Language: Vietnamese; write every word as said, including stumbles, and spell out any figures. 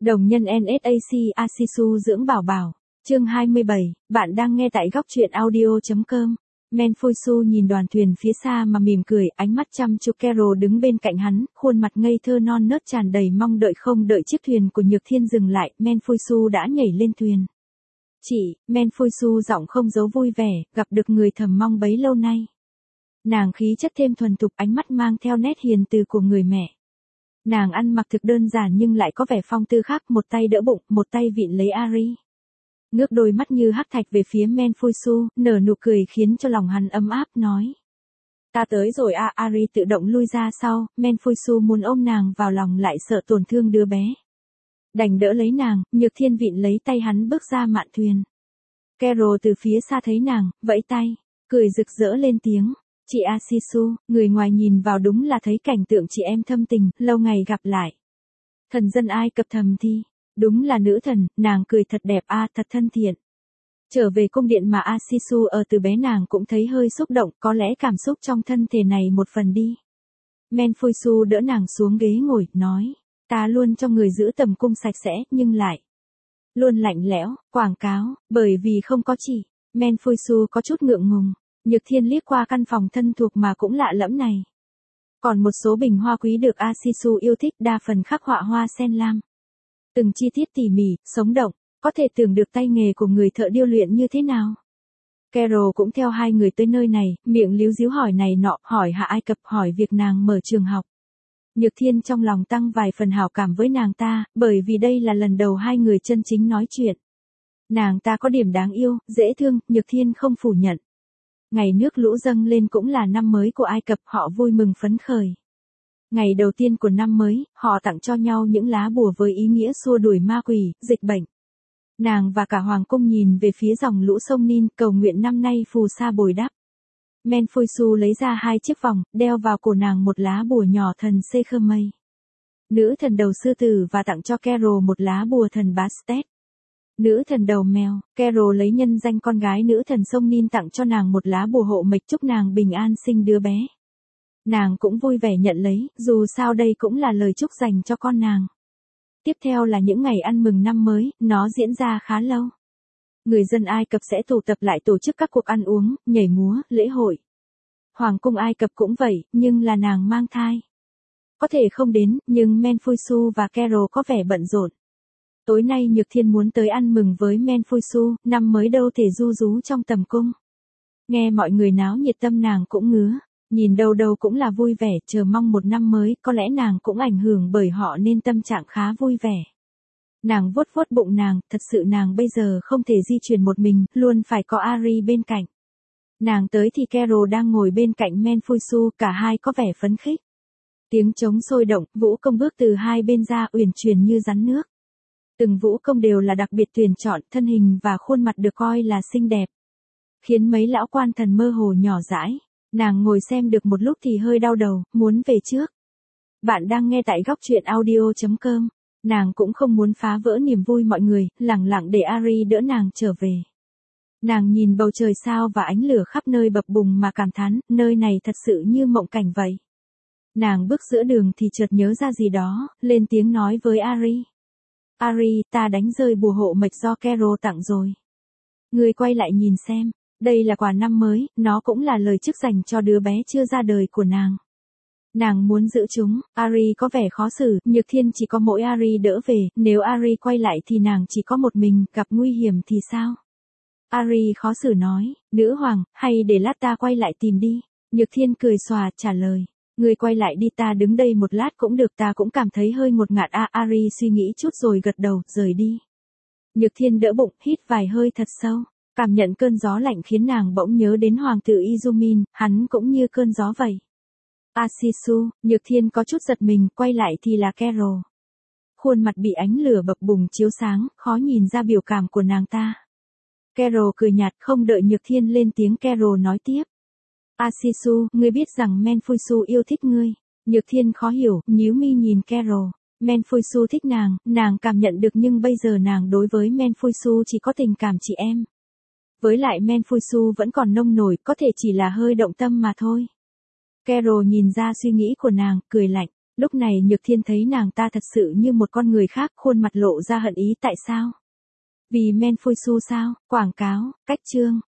Đồng nhân en ét a xê Asisu dưỡng bảo bảo. Chương hai mươi bảy, bạn đang nghe tại góc truyện audio chấm com. Menfuisu nhìn đoàn thuyền phía xa mà mỉm cười, ánh mắt chăm chú Carol đứng bên cạnh hắn, khuôn mặt ngây thơ non nớt tràn đầy mong đợi. Không đợi chiếc thuyền của Nhược Thiên dừng lại, Menfuisu đã nhảy lên thuyền. Chị, Menfuisu giọng không giấu vui vẻ, gặp được người thầm mong bấy lâu nay. Nàng khí chất thêm thuần thục, ánh mắt mang theo nét hiền từ của người mẹ. Nàng ăn mặc thực đơn giản nhưng lại có vẻ phong tư khác, một tay đỡ bụng, một tay vịn lấy Ari. Ngước đôi mắt như hắc thạch về phía Menfuisu, nở nụ cười khiến cho lòng hắn ấm áp, nói. Ta tới rồi à. Ari tự động lui ra sau, Menfuisu muốn ôm nàng vào lòng lại sợ tổn thương đứa bé. Đành đỡ lấy nàng, Nhược Thiên vịn lấy tay hắn bước ra mạn thuyền. Carol từ phía xa thấy nàng, vẫy tay, cười rực rỡ lên tiếng. Chị Asisu, người ngoài nhìn vào đúng là thấy cảnh tượng chị em thâm tình, lâu ngày gặp lại. Thần dân Ai Cập thầm thi, đúng là nữ thần, nàng cười thật đẹp a, à, thật thân thiện. Trở về cung điện mà Asisu ở từ bé, nàng cũng thấy hơi xúc động, có lẽ cảm xúc trong thân thể này một phần đi. Menfuisu đỡ nàng xuống ghế ngồi, nói, ta luôn cho người giữ tầm cung sạch sẽ, nhưng lại luôn lạnh lẽo, quảng cáo, bởi vì không có chị. Menfuisu có chút ngượng ngùng. Nhược Thiên liếc qua căn phòng thân thuộc mà cũng lạ lẫm này. Còn một số bình hoa quý được Asisu yêu thích, đa phần khắc họa hoa sen lam. Từng chi tiết tỉ mỉ, sống động, có thể tưởng được tay nghề của người thợ điêu luyện như thế nào. Carol cũng theo hai người tới nơi này, miệng líu díu hỏi này nọ, hỏi Hạ Ai Cập, hỏi việc nàng mở trường học. Nhược Thiên trong lòng tăng vài phần hảo cảm với nàng ta, bởi vì đây là lần đầu hai người chân chính nói chuyện. Nàng ta có điểm đáng yêu, dễ thương, Nhược Thiên không phủ nhận. Ngày nước lũ dâng lên cũng là năm mới của Ai Cập, họ vui mừng phấn khởi. Ngày đầu tiên của năm mới, họ tặng cho nhau những lá bùa với ý nghĩa xua đuổi ma quỷ, dịch bệnh. Nàng và cả hoàng cung nhìn về phía dòng lũ sông Nin, cầu nguyện năm nay phù sa bồi đắp. Menfuisu lấy ra hai chiếc vòng, đeo vào cổ nàng một lá bùa nhỏ thần Sekhmei, nữ thần đầu sư tử, và tặng cho Carol một lá bùa thần Bastet, nữ thần đầu mèo. Carol lấy nhân danh con gái nữ thần sông Nin tặng cho nàng một lá bùa hộ mệnh, chúc nàng bình an sinh đứa bé. Nàng cũng vui vẻ nhận lấy, dù sao đây cũng là lời chúc dành cho con nàng. Tiếp theo là những ngày ăn mừng năm mới, nó diễn ra khá lâu. Người dân Ai Cập sẽ tụ tập lại tổ chức các cuộc ăn uống, nhảy múa, lễ hội. Hoàng cung Ai Cập cũng vậy, nhưng là nàng mang thai. Có thể không đến, nhưng Menfuisu và Carol có vẻ bận rộn. Tối nay Nhược Thiên muốn tới ăn mừng với Menfuisu, năm mới đâu thể ru rú trong tầm cung. Nghe mọi người náo nhiệt tâm nàng cũng ngứa, nhìn đâu đâu cũng là vui vẻ, chờ mong một năm mới, có lẽ nàng cũng ảnh hưởng bởi họ nên tâm trạng khá vui vẻ. Nàng vuốt vuốt bụng nàng, thật sự nàng bây giờ không thể di chuyển một mình, luôn phải có Ari bên cạnh. Nàng tới thì Carol đang ngồi bên cạnh Menfuisu, cả hai có vẻ phấn khích. Tiếng trống sôi động, vũ công bước từ hai bên ra, uyển chuyển như rắn nước. Từng vũ công đều là đặc biệt tuyển chọn, thân hình và khuôn mặt được coi là xinh đẹp, khiến mấy lão quan thần mơ hồ nhỏ dãi. Nàng ngồi xem được một lúc thì hơi đau đầu, muốn về trước. Bạn đang nghe tại góc truyện audio chấm com. Nàng cũng không muốn phá vỡ niềm vui mọi người, lẳng lặng để Ari đỡ nàng trở về. Nàng nhìn bầu trời sao và ánh lửa khắp nơi bập bùng mà cảm thán, nơi này thật sự như mộng cảnh vậy. Nàng bước giữa đường thì chợt nhớ ra gì đó, lên tiếng nói với Ari. Ari, ta đánh rơi bùa hộ mệnh do Carol tặng rồi. Ngươi quay lại nhìn xem, đây là quà năm mới, nó cũng là lời chúc dành cho đứa bé chưa ra đời của nàng. Nàng muốn giữ chúng. Ari có vẻ khó xử, Nhược Thiên chỉ có mỗi Ari đỡ về, nếu Ari quay lại thì nàng chỉ có một mình, gặp nguy hiểm thì sao? Ari khó xử nói, nữ hoàng, hay để lát ta quay lại tìm đi. Nhược Thiên cười xòa trả lời, ngươi quay lại đi, ta đứng đây một lát cũng được, ta cũng cảm thấy hơi ngột ngạt a. À, Ari suy nghĩ chút rồi gật đầu, rời đi. Nhược Thiên đỡ bụng, hít vài hơi thật sâu, cảm nhận cơn gió lạnh khiến nàng bỗng nhớ đến hoàng tử Izumin, hắn cũng như cơn gió vậy. Asisu, Nhược Thiên có chút giật mình, quay lại thì là Carol. Khuôn mặt bị ánh lửa bập bùng chiếu sáng, khó nhìn ra biểu cảm của nàng ta. Carol cười nhạt, không đợi Nhược Thiên lên tiếng, Carol nói tiếp. Asisu, ngươi biết rằng Menfuisu yêu thích ngươi. Nhược Thiên khó hiểu, nhíu mi nhìn Carol. Menfuisu thích nàng, nàng cảm nhận được, nhưng bây giờ nàng đối với Menfuisu chỉ có tình cảm chị em. Với lại Menfuisu vẫn còn nông nổi, có thể chỉ là hơi động tâm mà thôi. Carol nhìn ra suy nghĩ của nàng, cười lạnh. Lúc này Nhược Thiên thấy nàng ta thật sự như một con người khác, khuôn mặt lộ ra hận ý. Tại sao? Vì Men Phôi Su sao? Quảng cáo, cách chương.